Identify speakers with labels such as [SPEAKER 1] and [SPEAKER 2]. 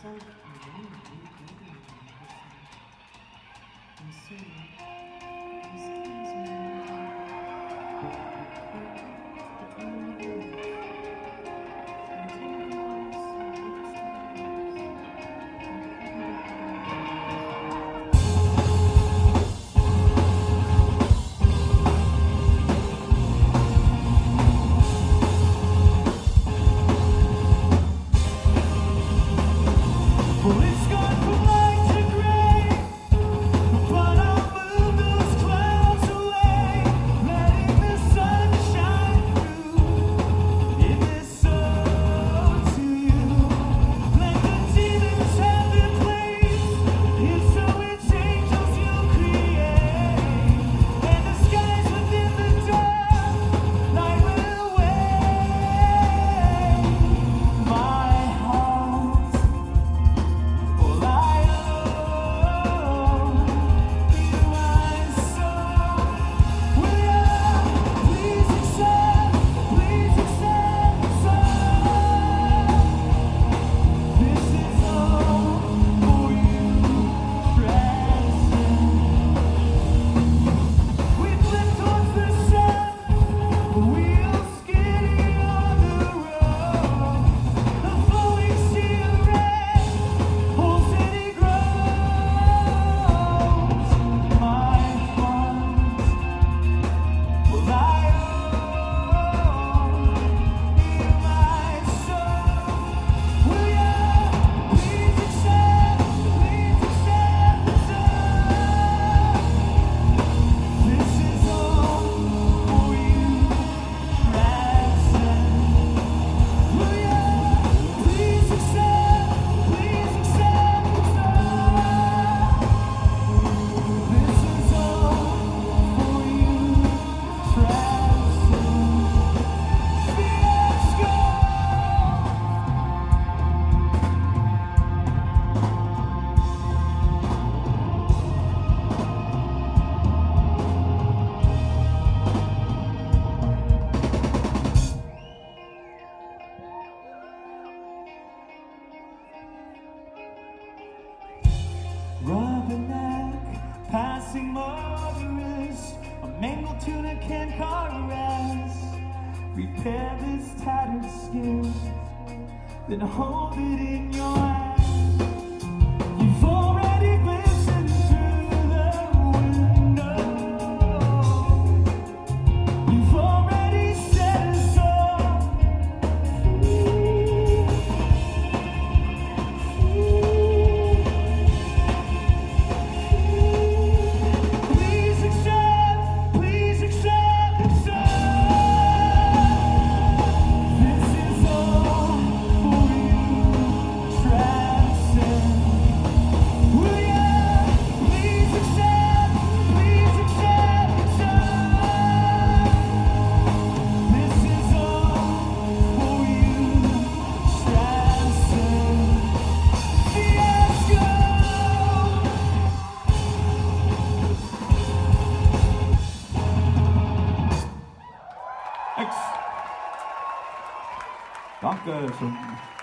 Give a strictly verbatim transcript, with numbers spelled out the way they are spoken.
[SPEAKER 1] cinq millions de
[SPEAKER 2] Rubberneck, passing motorists, a mangled tuna can caress. Repair this tattered skin, then hold it in your hand. You've already glistened through the window. You've already set us all free. Please accept, please accept, accept. This is all for you, transcend. Will you please accept, please accept, accept. This is all for you, transcend. Fiasco. Ex. Danke schön.